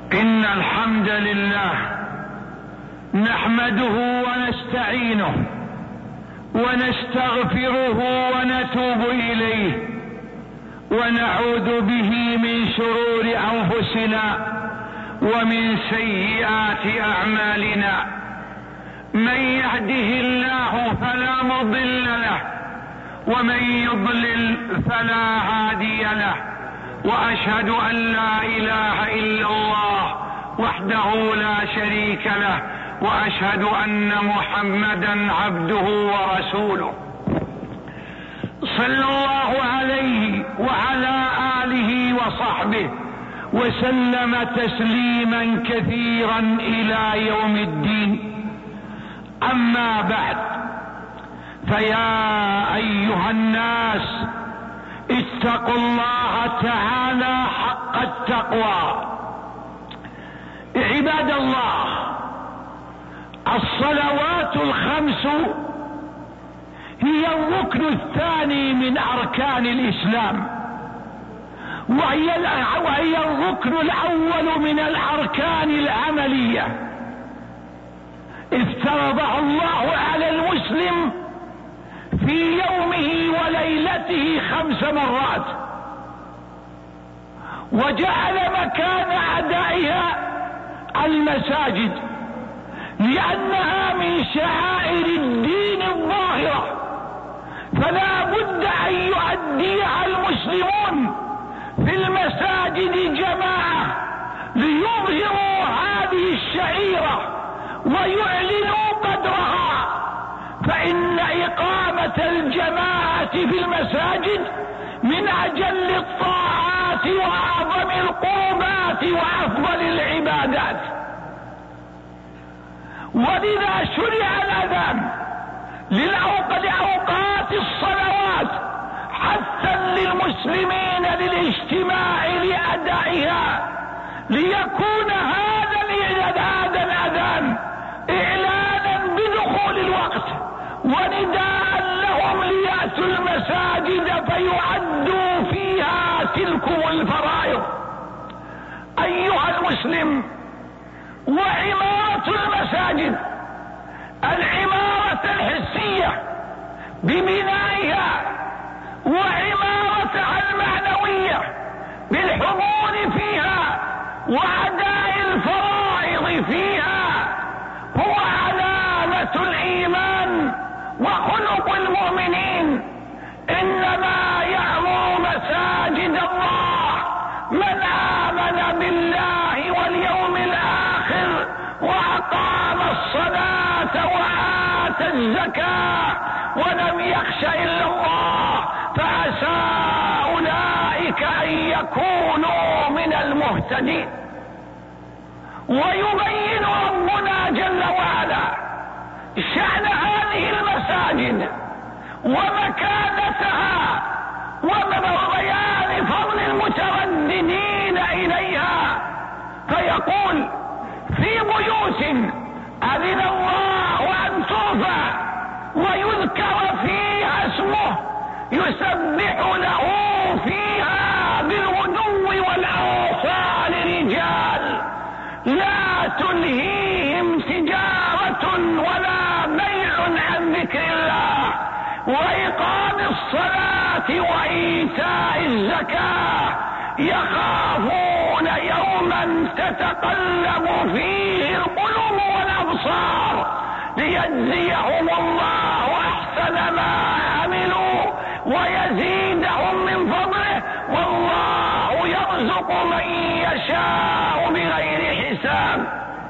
إن الحمد لله نحمده ونستعينه ونستغفره ونتوب إليه ونعوذ به من شرور أنفسنا ومن سيئات أعمالنا. من يهده الله فلا مضل له ومن يضلل فلا هادي له، وأشهد أن لا إله إلا الله وحده لا شريك له، وأشهد أن محمدا عبده ورسوله صلى الله عليه وعلى آله وصحبه وسلم تسليما كثيرا إلى يوم الدين. أما بعد، فيا أيها الناس اتقوا الله تعالى حق التقوى. عباد الله، الصلوات الخمس هي الركن الثاني من أركان الإسلام، وهي الركن الأول من الأركان العملية. افترضها الله على المسلم في يومه وليلته 5 مرات، وجعل مكان أدائها المساجد، لأنها من شعائر الدين الظاهرة، فلا بد أن يؤديها المسلمون في المساجد جماعة ليظهروا هذه الشعيرة ويعلنوا قدرها. فإن إقامة الجماعة في المساجد من أجل الطاعات وأعظم القربات وأفضل العبادات، ولذا شرع الأذان لأوقات الصلوات حثا للمسلمين للاجتماع لأدائها، ليكون هذا الأذان إعلانا بدخول الوقت ونداء لهم ليأتوا المساجد فيؤدوا فيها تلكم الفرائض. أيها المسلم، وعمارة المساجد العمارة الحسية ببنائها، وعمارتها المعنوية بالحضور فيها وأداء الفرائض فيها، هو علامة الإيمان وخلق المؤمنين. إنما يعمر مساجد الله من آمن بالله واليوم الآخر وأقام الصلاة وآتى الزكاة ولم يخش إلا الله، فعسى أولئك أن يكونوا من المهتدين. ويبين ربنا جل وعلا شأن هذه المساجد ومكانتها وبيان فضل المترددين إليها، فيقول: في بيوت أذن الله أن ترفع ويذكر فيها اسمه يسبح له فيها بالغدو والآصال رجال لا تلهيهم تجارة ولا بيع عن ذكر الله وإقام الصلاة وإيتاء الزكاة يخافون يوما تتقلب فيه القلوب والأبصار ليجزيهم الله أحسن ما عملوا ويزيدهم من فضله، والله يرزق من يشاء بغير حساب.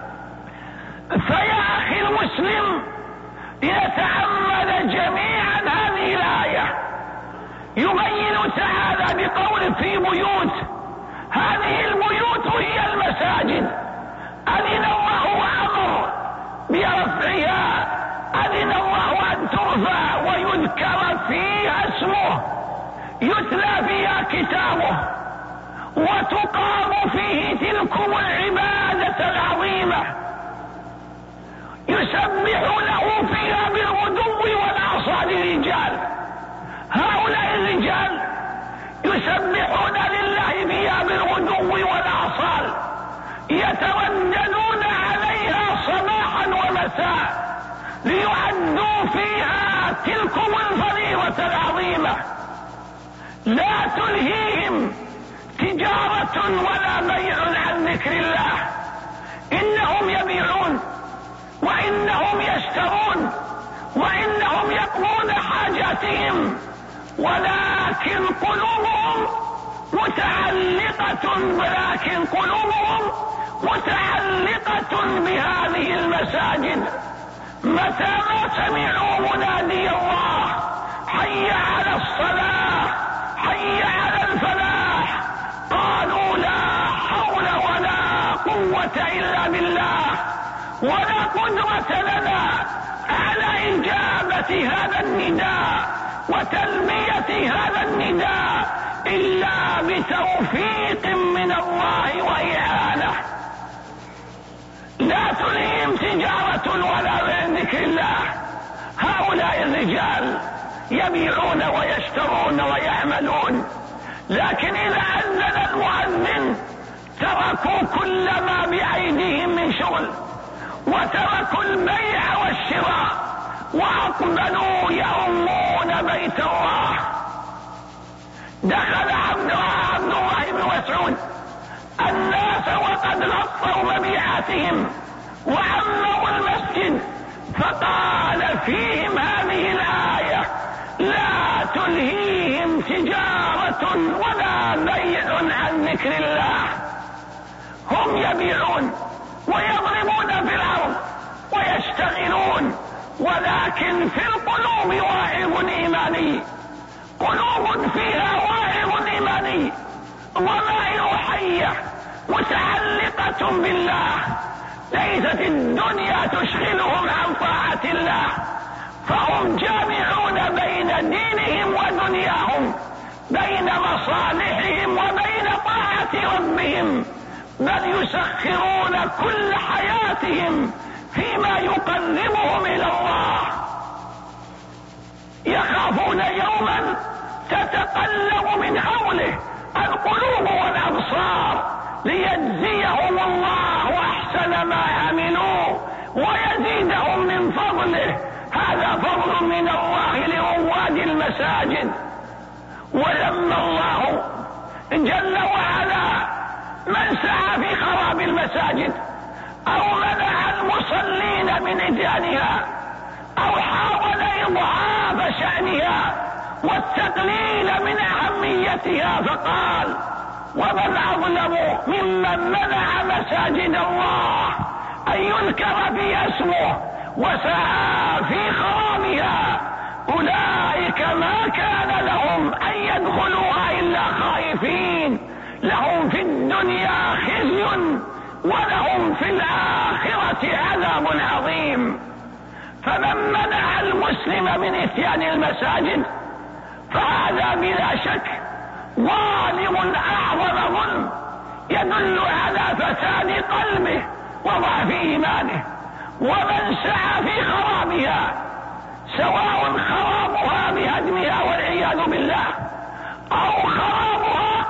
فيا أخي المسلم، يتأمل جميعا هذه الآية، يبين تعالى بقول: في بيوت. هذه البيوت هي المساجد، أذن الله وأمر برفعها، أذن الله أن ترفع ويذكر فيها اسمه، يتلى فيها كتابه، وتقام فيه تلكم العبادة العظيمة، يسبح له فيها بالغدو والآصال رجال. هؤلاء الرجال يسبحون لله فيها بالغدو والآصال، يترددون عليها صباحا ومساء ليؤدوا فيها تلكم الفريضة العظيمة. لا تلهيهم تجارة ولا بيع عن ذكر الله. إنهم يبيعون وإنهم يشترون وإنهم يقضون حاجاتهم، ولكن قلوبهم متعلقة بهذه المساجد. متى ما سمعوا منادي الله حي على الصلاة حي على الفلاح قالوا لا حول ولا قوة إلا بالله، ولا قدرة لنا على إجابة هذا النداء وتلبية هذا النداء إلا بتوفيق من الله وإعانة. لا تلهيهم تجارة ولا بيع ذكر الله. هؤلاء الرجال يبيعون ويشترون ويعملون، لكن إذا أذن المؤذن تركوا كل ما بأيديهم من شغل وتركوا البيع والشراء وأقبلوا يؤمون بيت الله. دخل عبد الله بن مسعود الناس وقد غطوا مبيعاتهم وعمروا المسجد، فقال فيهم هذه الآية: لا تلهيهم تجارة ولا بيع عن ذكر الله. هم يبيعون ويضربون في الأرض ويشتغلون، ولكن في القلوب واعظ إيماني، قلوب فيها واعظ إيماني ضمائر حية متعلقة بالله. ليست الدنيا تشغلهم عن طاعة الله، فهم جامعون بين دينهم ودنياهم، بين مصالحهم وبين طاعة ربهم، بل يسخرون كل حياتهم فيما يقربهم إلى الله. يخافون يوما تتقلب من حوله القلوب والأبصار ليجزيهم الله أحسن ما عملوا ويزيدهم من فضله. هذا فضل من الله لرواد المساجد. ولما الله جل وعلا من سعى في خراب المساجد أو منع المصلين من إتيانها أو حاول إضعاف شأنها والتقليل من أهميتها، فقال: ومن أظلم ممن منع مساجد الله أن يذكر فيها اسمه وسعى في خرابها. أولئك ما كان لهم أن يدخلوها إلا خائفين، لهم في الدنيا خزي ولهم في الآخرة عذاب عظيم. فمن منع المسلم من إتيان المساجد فهذا بلا شك ظالم أعظم ظلم يدل على فساد قلبه وضعف إيمانه. ومن سعى في خرابها، سواء خرابها بهدمها والعياذ بالله أو خرابها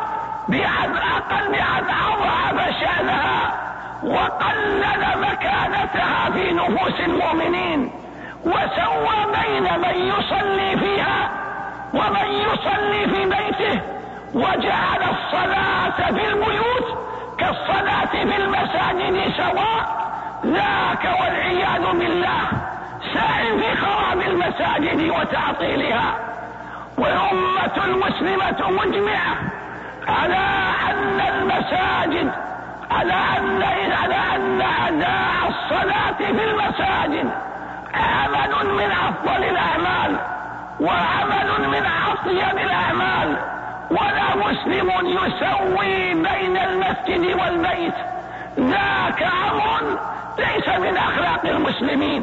بأن أضعف شأنها وقلل مكانتها في نفوس المؤمنين، وسوى بين من يصلي فيها ومن يصلي في بيته، وجعل الصلاة في البيوت كالصلاة في المساجد سواء، ذاك والعياذ بالله ساع في خراب المساجد وتعطيلها. والأمة المسلمة مجمعة على أن المساجد على أن أداء الصلاة في المساجد عمل من أفضل الأعمال وعمل من أطيب الأعمال، ولا مسلم يسوي بين المسجد والبيت. ذاك أمر ليس من أخلاق المسلمين.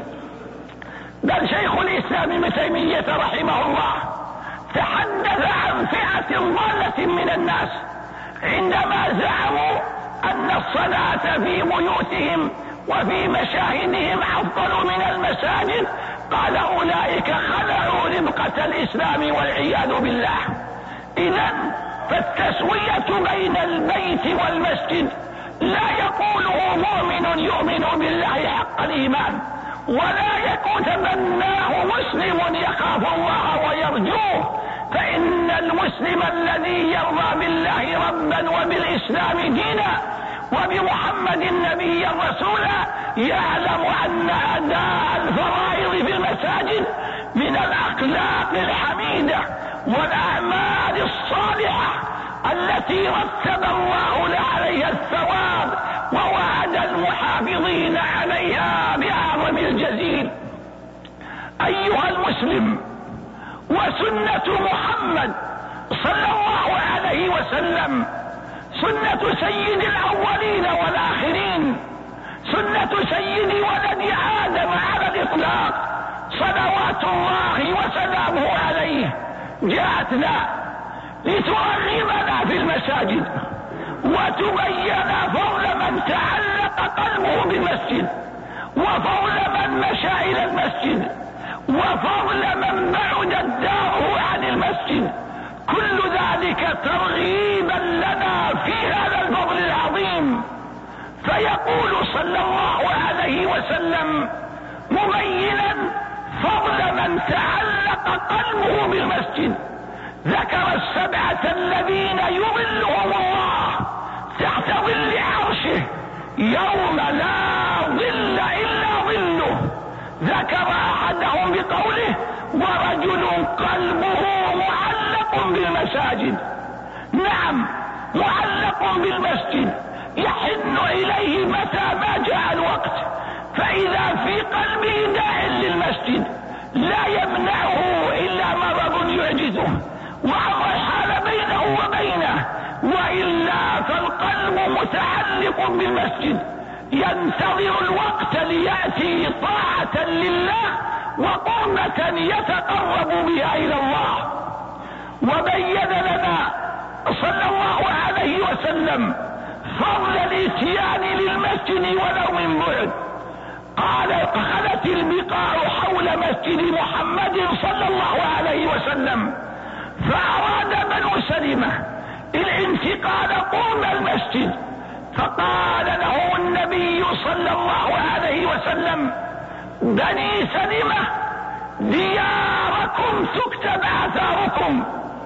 بل شيخ الإسلام ابن تيمية رحمه الله تحدث عن فئة ضالة من الناس عندما زعموا أن الصلاة في بيوتهم وفي مشاهدهم أفضل من المساجد. قال: أولئك خلعوا ربقة الإسلام والعياذ بالله. إذن فالتسوية بين البيت والمسجد لا يقوله مؤمن يؤمن بالله حق الإيمان، ولا يتمناه مسلم يخاف الله ويرجوه، فإن المسلم الذي يرضى بالله ربا وبالإسلام دينا وبمحمد نبيا رسولا يعلم أن أداء الفرائض في المساجد من الأخلاق الحميدة والأعمال الصالحة التي رتب الله عليها الثواب ووعد المحافظين عليها بأعظم الجزيل. أيها المسلم، وسنة محمد صلى الله عليه وسلم سنة سيد الأولين والآخرين، سنة سيد ولد آدم على الإطلاق صلوات الله وسلامه عليه، جاءتنا لترغبنا في المساجد وتبين فضل من تعلق قلبه بالمسجد، وفضل من مشى إلى المسجد، وفضل من بعدت داره عن المسجد، كل ذلك ترغيبا لنا في هذا الفضل العظيم. فيقول صلى الله عليه وسلم مبينا فضل من تعلق قلبه بالمسجد، ذكر السبعة الذين يظلهم الله تحت ظل عرشه يوم لا ظل إلا ظله، ذكر أحدهم بقوله ورجل قلبه معلق بالمساجد. نعم، معلق بالمسجد، يحن إليه متى ما جاء الوقت، فإذا في قلبه داع للمسجد لا يمنعه إلا مرض يعجزه وأمر حال بينه وبينه، وإلا فالقلب متعلق بالمسجد ينتظر الوقت ليأتي طاعة لله وقربة يتقرب بها إلى الله. وبين لنا صلى الله عليه وسلم فضل الاتيان للمسجد ولو من بعد. قال خلت البقاع حول مسجد محمد صلى الله عليه وسلم، فأراد بنو سلمة الانتقال قرب المسجد، فقال له النبي صلى الله عليه وسلم بني سلمة دياركم تكتب آثاركم،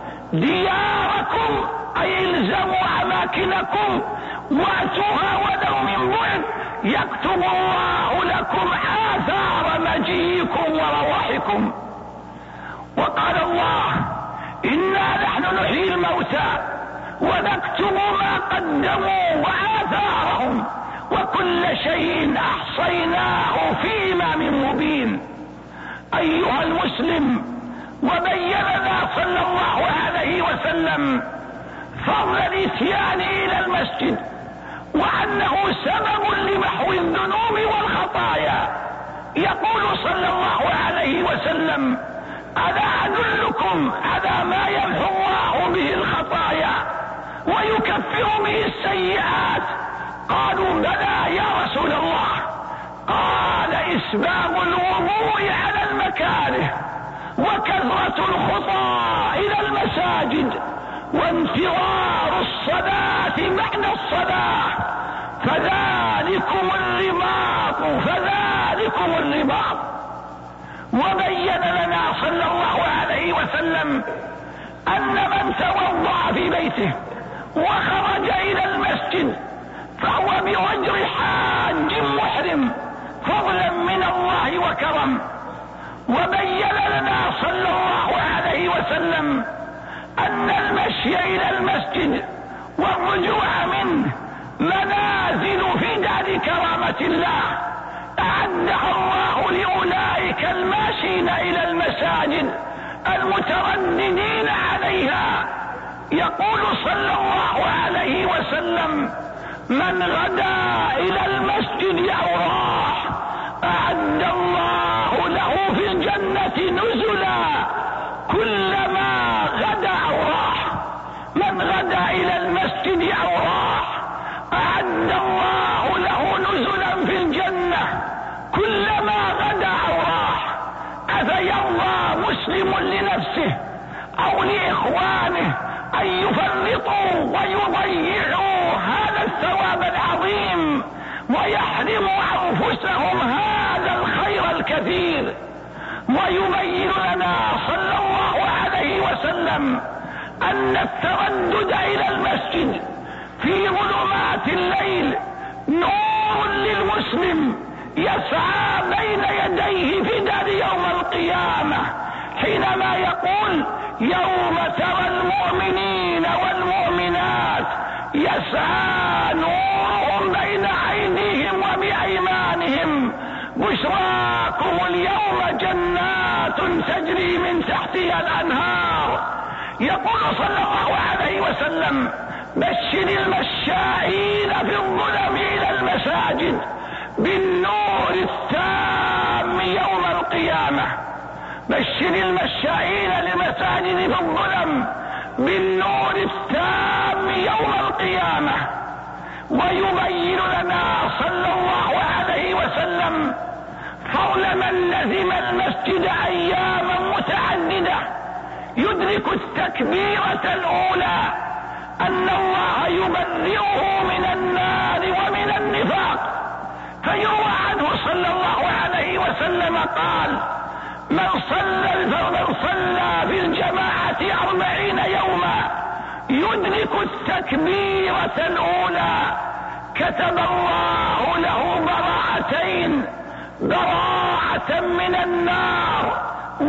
دياركم أي الزموا أماكنكم واتوها ولو من بعد يكتب الله لكم آثار مجيئكم ورواحكم. وقال الله إنا نحن نحيي الموتى ونكتب ما قدموا وآثارهم وكل شيء أحصيناه في إمام مبين. أيها المسلم، وبين لنا صلى الله عليه وسلم فضل الاتيان إلى المسجد وأنه سبب لمحو الذنوب والخطايا. يقول صلى الله عليه وسلم ألا أدلكم على ما يمحو الله به الخطايا ويكفر به السيئات؟ قالوا بلى يا رسول الله. قال إسباغ الوضوء على المكاره وكثرة الخطى إلى المساجد وانتظار الصلاة بعد الصلاة، فذلكم الرباط. وبين لنا صلى الله عليه وسلم أن من توضأ في بيته وخرج إلى المسجد فهو بأجر حاج محرم فضلا من الله وكرم. وبين لنا صلى الله عليه وسلم أن المشي إلى المسجد والرجوع منه منازل في دار كرامة الله أعدها الله لأولئك الماشين إلى المساجد المترددين عليها. يقول صلى الله عليه وسلم من غدا إلى المسجد أو راح أعد الله له في الجنة نزلا كلما غدا أو راح. من غدا إلى المسجد أو راح أعد الله له نزلا في الجنة كلما غدا أو راح. أفيرضى مسلم لنفسه أو لإخوانه أن يفرطوا ويضيعوا هذا الثواب العظيم ويحرموا أنفسهم هذا الخير الكثير. ويبين لنا صلى الله عليه وسلم أن التردد إلى المسجد في ظلمات الليل نور للمسلم يسعى بين يديه في دار يوم القيامة، حينما يقول: يوم ترى المؤمنين والمؤمنات يسعى نورهم بين أيديهم وبأيمانهم بشراكم اليوم جنات تجري من تحتها الأنهار. يقول صلى الله عليه وسلم: بشر المشائين في الظلم إلى المساجد بالنور التام يوم القيامة. بشر المشائين للمساجد في الظلم بالنور التام يوم القيامة. ويبين لنا صلى الله عليه وسلم فضل من لزم المسجد أياما متعددة يدرك التكبيرة الأولى أن الله يبرئه من النار ومن النفاق. فيروى عنه صلى الله عليه وسلم قال: من صلى في الجماعة 40 يوما يدرك التكبيرة الأولى كتب الله له براءتين: براءة من النار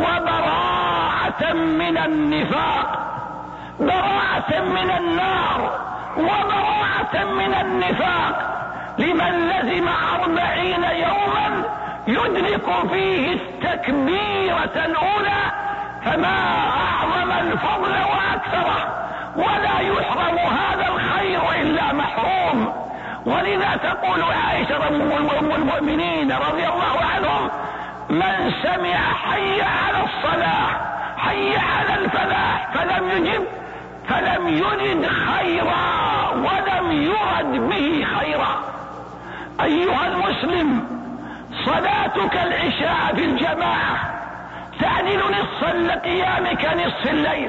وبراءة من النفاق. براءة من النار وبراءة من النفاق لمن لزم 40 يوما يدرك فيه التكبيرة الأولى، فما أعظم الفضل وأكثره، ولا يحرم هذا الخير إلا محروم. ولذا تقول عائشة أم المؤمنين رضي الله عنهم: من سمع حي على الصلاة حي على الفلاح فلم يجب فلم يرد خيرا ولم يرد به خيرا. أيها المسلم، صلاتك العشاء في الجماعة تعدل نصف القيام كنصف الليل،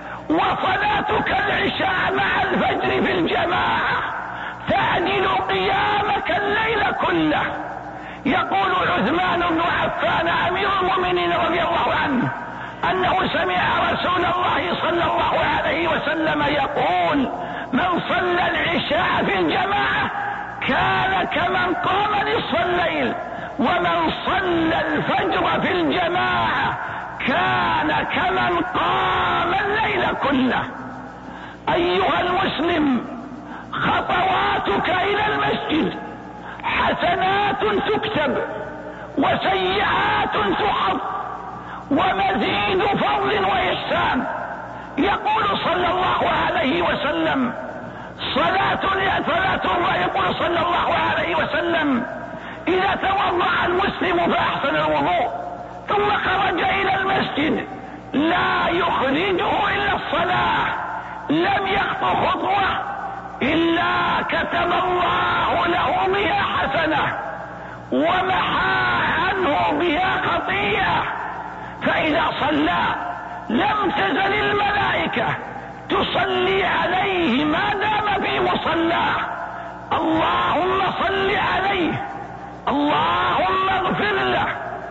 وصلاتك العشاء مع الفجر في الجماعة تعدل قيامك الليل كله. يقول عثمان بن عفان أمير المؤمنين رضي الله عنه أنه سمع رسول الله صلى الله عليه وسلم يقول: من صلى العشاء في الجماعة كان كمن قام نصف الليل، ومن صلى الفجر في الجماعة كان كمن قام الليل كله. أيها المسلم، خطواتك إلى المسجد حسنات تكتب وسيئات تحط ومزيد فضل وإحسان. يقول صلى الله عليه وسلم: صلاة الله، يقول صلى الله عليه وسلم: إذا توضأ المسلم فأحسن الوضوء ثم خرج إلى المسجد لا يخرجه إلا الصلاة لم يخطو خطوة إلا كتب الله له بها حسنة ومحى عنه بها خطيئة. فإذا صلى لم تزل الملائكة تصلي عليه ما دام في مصلاه: اللهم صل عليه، اللهم اغفر له،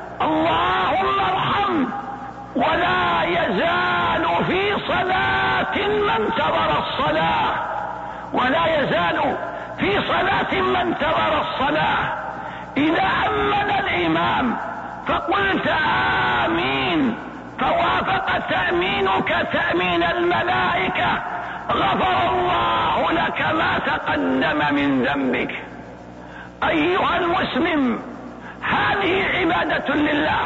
اللهم ارحمه. ولا يزال في صلاة ما انتظر الصلاة، ولا يزال في صلاة ما انتظر الصلاة. إذا أمن الإمام فقلت آمين فوافق تأمينك تأمين الملائكة غفر الله لك ما تقدم من ذنبك. أيها المسلم، هذه عبادة لله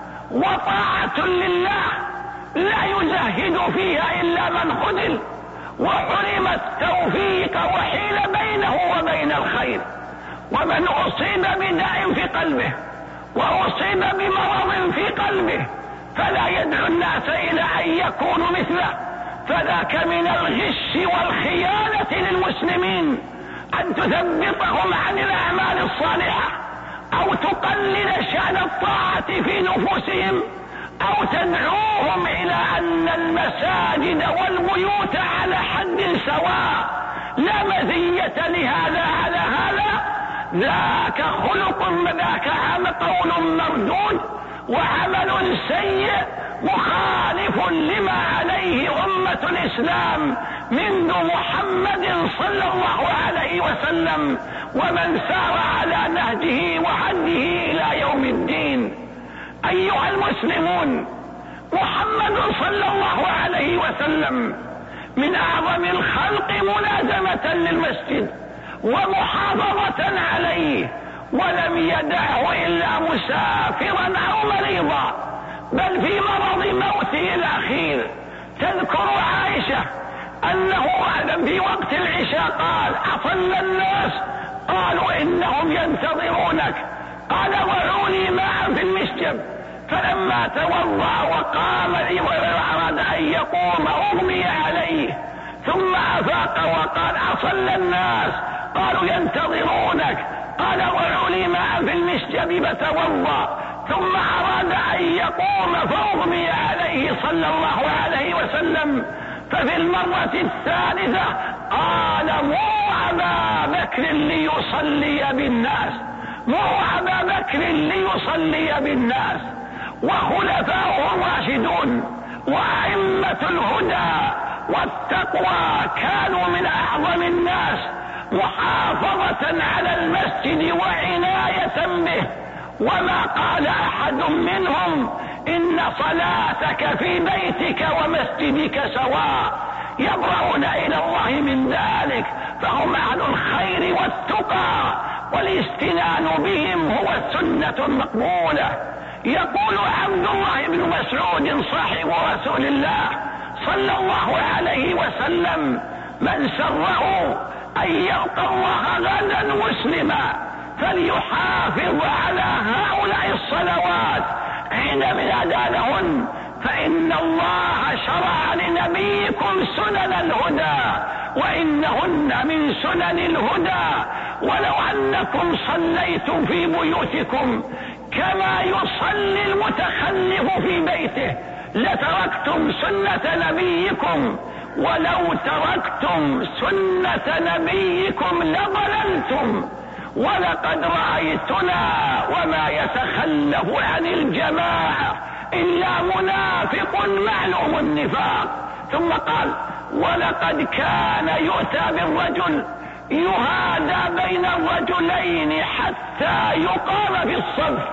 وطاعة لله لا يزهد فيها إلا من خذل وحرم التوفيق وحيل بينه وبين الخير. ومن أصيب بداء في قلبه وأصيب بمرض في قلبه فلا يدعو الناس إلى أن يكونوا مثله، فذاك من الغش والخيانة للمسلمين أن تثبطهم عن الأعمال الصالحة أو تقلل شأن الطاعة في نفوسهم أو تدعوهم إلى أن المساجد والبيوت على حد سواء، لا مزية لهذا على هذا، ذاك خلق، ذاك قول مردود وعمل سيء مخالف لما عليه أمة الإسلام منذ محمد صلى الله عليه وسلم ومن سار على نهجه وهديه إلى يوم الدين. أيها المسلمون، محمد صلى الله عليه وسلم من أعظم الخلق ملازمة للمسجد ومحافظة عليه، ولم يدعه إلا مسافرا أو مريضا، بل في مرض موته الأخير تذكر عائشة أنه في وقت العشاء قال: أصلى الناس؟ قالوا إنهم ينتظرونك. قال: ضعوني ماء في المشجب. فلما توضأ وقام وأراد أن يقوم أغمي عليه، ثم أفاق وقال: أصلى الناس؟ قالوا: ينتظرونك. قال: ضعوني ماء في المشجب فتوضأ، ثم أراد أن يقوم فأغمي عليه صلى الله عليه وسلم. ففي المرة الثالثة قال: مروا أبا بكر ليصلي بالناس، مروا أبا بكر ليصلي بالناس. وخلفاؤه الراشدون وأئمة الهدى والتقوى كانوا من أعظم الناس محافظة على المسجد وعناية به، وما قال أحد منهم إن صلاتك في بيتك ومسجدك سواء، يبرؤون إلى الله من ذلك، فهم أهل الخير والتقى، والاستنان بهم هو السنة المقبولة. يقول عبد الله بن مسعود صاحب رسول الله صلى الله عليه وسلم: من سره أن يلقى الله غدا مسلما فليحافظ على هؤلاء الصلوات حين من أذانهن، فإن الله شرع لنبيكم سنن الهدى وإنهن من سنن الهدى. ولو أنكم صليتم في بيوتكم كما يصلي المتخلف في بيته لتركتم سنة نبيكم، ولو تركتم سنة نبيكم لضللتم. ولقد رأيتنا وما يتخلف عن الجماعة إلا منافق معلوم النفاق. ثم قال: ولقد كان يؤتى بالرجل يهادى بين الرجلين حتى يقام في الصف.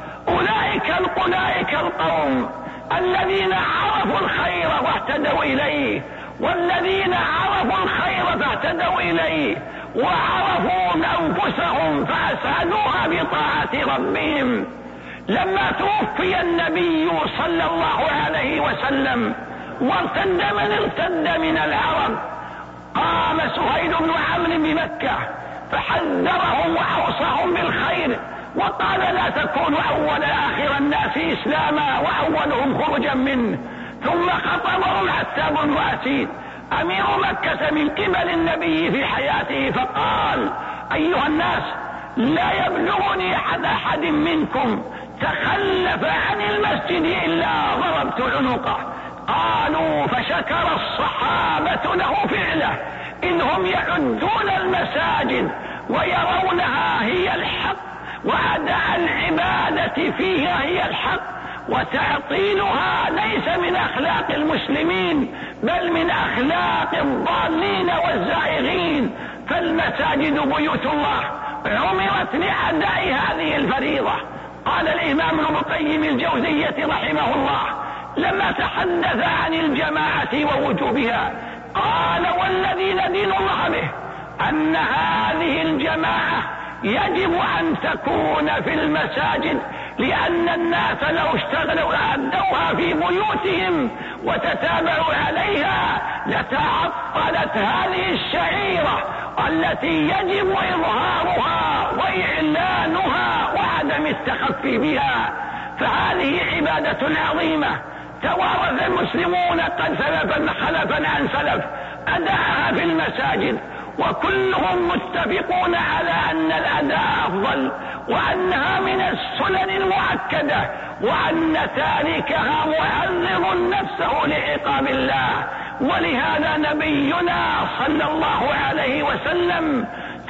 أولئك القوم الذين عرفوا الخير واهتدوا إليه، والذين عرفوا الخير فاهتدوا إليه، وعرفوا أنفسهم فأسعدوها بطاعة ربهم. لما توفي النبي صلى الله عليه وسلم وارتد من ارتد من العرب، قام سهيل بن عمرو بمكة فحذرهم وأوصاهم بالخير، وقال: لا تكونوا أول آخر الناس إسلاما وأولهم خروجا منه. ثم خطبهم عتاب بن أسيد أمير مكة من قبل النبي في حياته، فقال: أيها الناس، لا يبلغني أحد منكم تخلف عن المسجد إلا ضربت عنقه. قالوا: فشكر الصحابة له فعله، إذ هم يعدون المساجد ويرونها هي الحق، وأداء العبادة فيها هي الحق، وتعطيلها ليس من أخلاق المسلمين بل من أخلاق الضالين والزائغين. فالمساجد بيوت الله عمرت لأداء هذه الفريضة. قال الإمام ابن القيم الجوزية رحمه الله لما تحدث عن الجماعة ووجوبها، قال: والذي ندين الله به أن هذه الجماعة يجب أن تكون في المساجد، لأن الناس لو اشتغلوا أدوها في بيوتهم وتتابعوا عليها لتعطلت هذه الشعيرة التي يجب إظهارها وإعلانها وعدم التخفي بها. فهذه عبادة عظيمة توارث المسلمون قد خلفا عن سلف أداءها في المساجد، وكلهم متفقون على أن الأداء أفضل، وأنها من السنن المؤكدة، وأن تاركها معرض نفسه لعقاب الله. ولهذا نبينا صلى الله عليه وسلم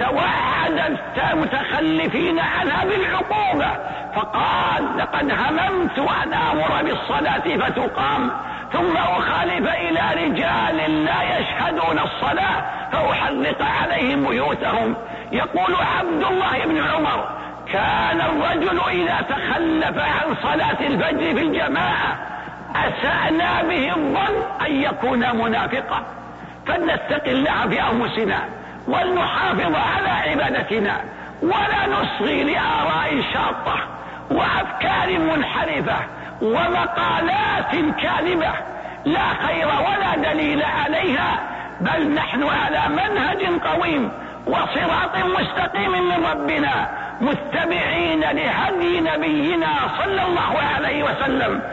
توعد المتخلفين عنها بالعقوبة، فقال: لقد هممت أن آمر بالصلاة فتقام ثم أخالف إلى رجال لا يشهدون الصلاة فأحرق عليهم بيوتهم. يقول عبد الله بن عمر: كان الرجل إذا تخلف عن صلاة الفجر في الجماعة أسأنا به الظن أن يكون منافقا. فلنتق الله في أنفسنا ولنحافظ على عبادتنا، ولا نصغي لآراء شاطة وأفكار منحرفة ومقالات كاذبة لا خير ولا دليل عليها، بل نحن على منهج قويم وصراط مستقيم من ربنا، متبعين لهدي نبينا صلى الله عليه وسلم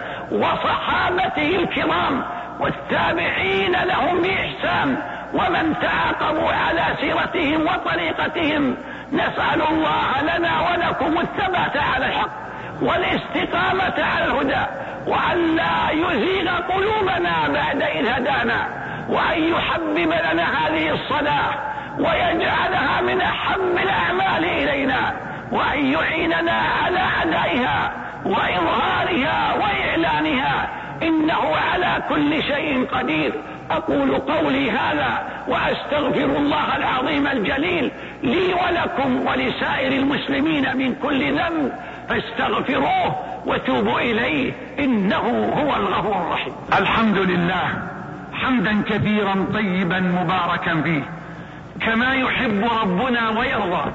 وصحابته الكرام والتابعين لهم بإحسان ومن تعاقبوا على سيرتهم وطريقتهم. نسأل الله لنا ولكم الثبات على الحق والاستقامة على الهدى، وأن لا يزيغ قلوبنا بعد إذ هدانا، وأن يحبب لنا هذه الصلاة ويجعلها من أحب الأعمال إلينا، وأن يعيننا على أدائها وإظهارها وإعلانها، إنه على كل شيء قدير. أقول قولي هذا وأستغفر الله العظيم الجليل لي ولكم ولسائر المسلمين من كل ذنب، فاستغفروه وتوبوا إليه إنه هو الغفور الرحيم. الحمد لله حمدا كثيرا طيبا مباركا فيه كما يحب ربنا ويرضى،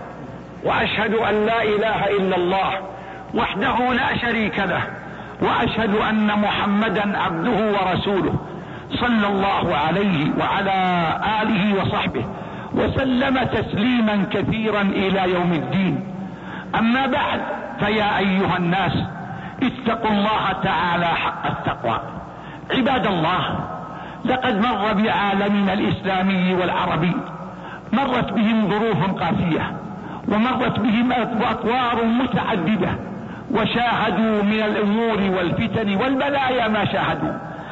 وأشهد أن لا إله إلا الله وحده لا شريك له، وأشهد أن محمدا عبده ورسوله صلى الله عليه وعلى آله وصحبه وسلم تسليما كثيرا إلى يوم الدين. أما بعد، فيا أيها الناس اتقوا الله تعالى حق التقوى. عباد الله، لقد مر بعالمنا الإسلامي والعربي مرت بهم ظروف قاسية، ومرت بهم أطوار متعددة، وشاهدوا من الأمور والفتن والبلايا ما شاهدوا،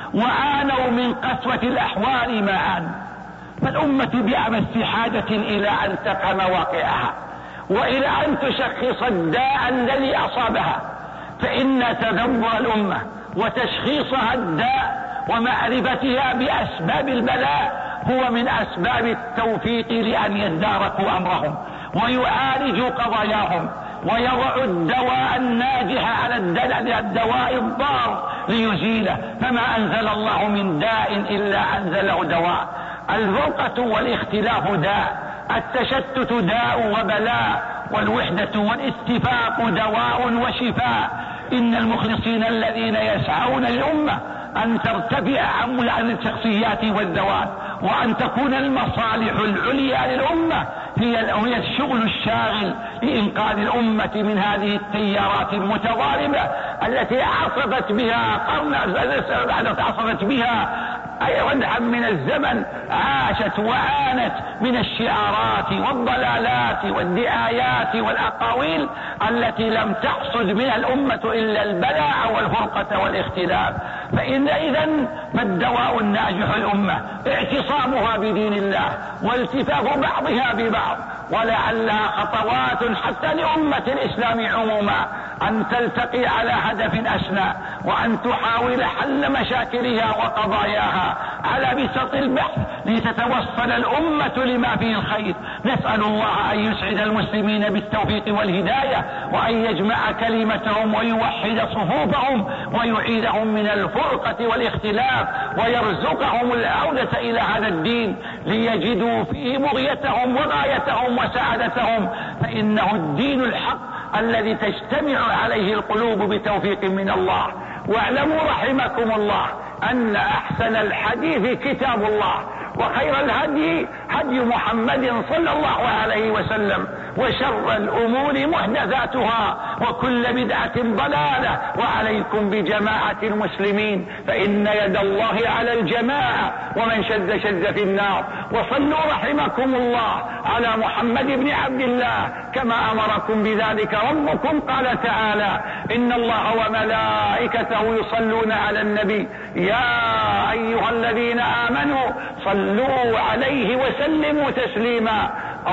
وعانوا من قسوة الأحوال ما عانوا. فالأمة بأمس حاجة إلى أن تفهم واقعها، وإلى أن تشخص الداء الذي أصابها، فإن تدبر الأمة وتشخيصها الداء ومعرفتها بأسباب البلاء هو من أسباب التوفيق لأن يداركوا أمرهم ويعالجوا قضاياهم ويضعوا الدواء الناجح على الدواء الضار ليزيله. فما أنزل الله من داء إلا أنزله دواء. الفرقة والاختلاف داء، التشتت داء وبلاء، والوحدة والاتفاق دواء وشفاء. إن المخلصين الذين يسعون للأمة أن ترتفع عن الشخصيات والذوات، وأن تكون المصالح العليا للأمة هي الشغل الشاغل لإنقاذ الأمة من هذه التيارات المتضاربة التي عصفت بها ردعا من الزمن، عاشت وعانت من الشعارات والضلالات والدعايات والأقاويل التي لم تحصد منها الأمة إلا البلاء والفرقة والاختلاف. إذن فالدواء الناجح الأمة اعتصامها بدين الله والتفاف بعضها ببعض، ولعلها خطوات حتى لأمة الإسلام عموما أن تلتقي على هدف أسنى، وأن تحاول حل مشاكلها وقضاياها على بساط البحث لتتوصل الأمة لما فيه الخير. نسأل الله أن يسعد المسلمين بالتوفيق والهداية، وأن يجمع كلمتهم ويوحد صفوفهم ويعيدهم من الفرقة والاختلاف، ويرزقهم العودة إلى هذا الدين ليجدوا فيه بغيتهم وغايتهم وسعادتهم، فإنه الدين الحق الذي تجتمع عليه القلوب بتوفيق من الله. واعلموا رحمكم الله أن أحسن الحديث كتاب الله، وخير الهدي هدي محمد صلى الله عليه وسلم، وشر الأمور محدثاتها وكل بدعة ضلالة. وعليكم بجماعة المسلمين فإن يد الله على الجماعة ومن شد شد في النار. وصلوا رحمكم الله على محمد بن عبد الله كما أمركم بذلك ربكم. قال تعالى: إن الله وملائكته يصلون على النبي يا أيها الذين آمنوا صلوا عليه وسلموا تسليما.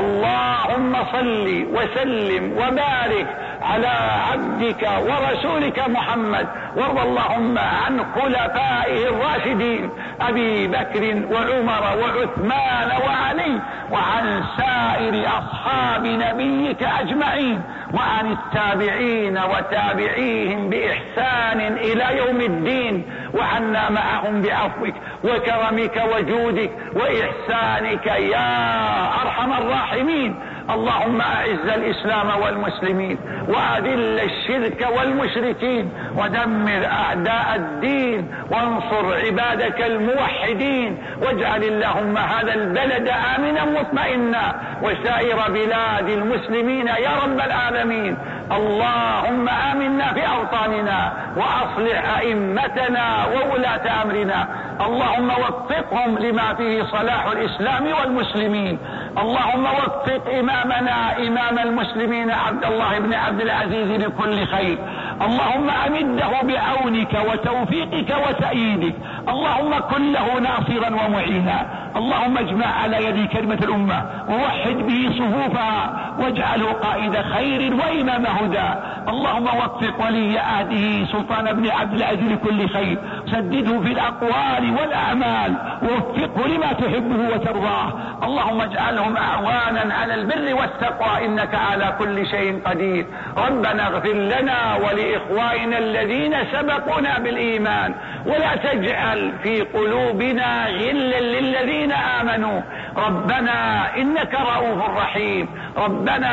اللهم صل وسلم وبارك على عبدك ورسولك محمد. وارض اللهم عن خلفائه الراشدين أبي بكر وعمر وعثمان وعلي وعن سائر أصحاب نبيك أجمعين وعن التابعين وتابعيهم بإحسان إلى يوم الدين وعنا معهم بعفوك وكرمك وجودك وإحسانك يا أرحم الراحمين. اللهم أعز الإسلام والمسلمين وأذل الشرك والمشركين ودمر أعداء الدين وانصر عبادك الموحدين واجعل اللهم هذا البلد آمنا مطمئنا وسائر بلاد المسلمين يا رب العالمين. اللهم آمنا في أوطاننا وأصلح أئمتنا وولاة أمرنا. اللهم وفقهم لما فيه صلاح الإسلام والمسلمين. اللهم وفق إمامنا إمام المسلمين عبد الله بن عبد العزيز لكل خير. اللهم أمده بعونك وتوفيقك وتأييدك. اللهم كن له ناصرا ومعينا. اللهم اجمع على يد كلمة الأمة ووحد به صفوفها واجعله قائد خير وإمام هدى. اللهم وفق ولي عهده سلطان بن عبد العزيز لكل خير. سدده في الأقوال والأعمال ووفقه لما تحبه وترضاه. اللهم اجعلهم أعوانا على البر والتقوى إنك على كل شيء قدير. ربنا اغفر لنا ولإخواننا الذين سبقونا بالإيمان ولا تجعل في قلوبنا غلا للذين آمنوا. ربنا إنك رؤوف رحيم. ربنا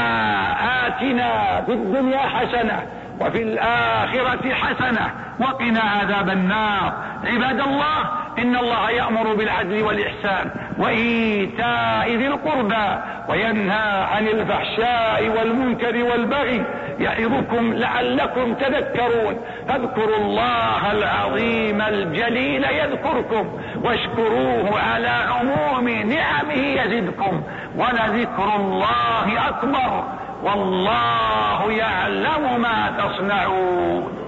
آتنا في الدنيا حسنة وفي الآخرة حسنة وقنا عذاب النار. عباد الله، إن الله يأمر بالعدل والإحسان وإيتاء ذي القربى وينهى عن الفحشاء والمنكر والبغي يعظكم لعلكم تذكرون. فاذكروا الله العظيم الجليل يذكركم واشكروه على عموم نعمه يزدكم ولذكر الله أكبر والله يعلم ما تصنعون.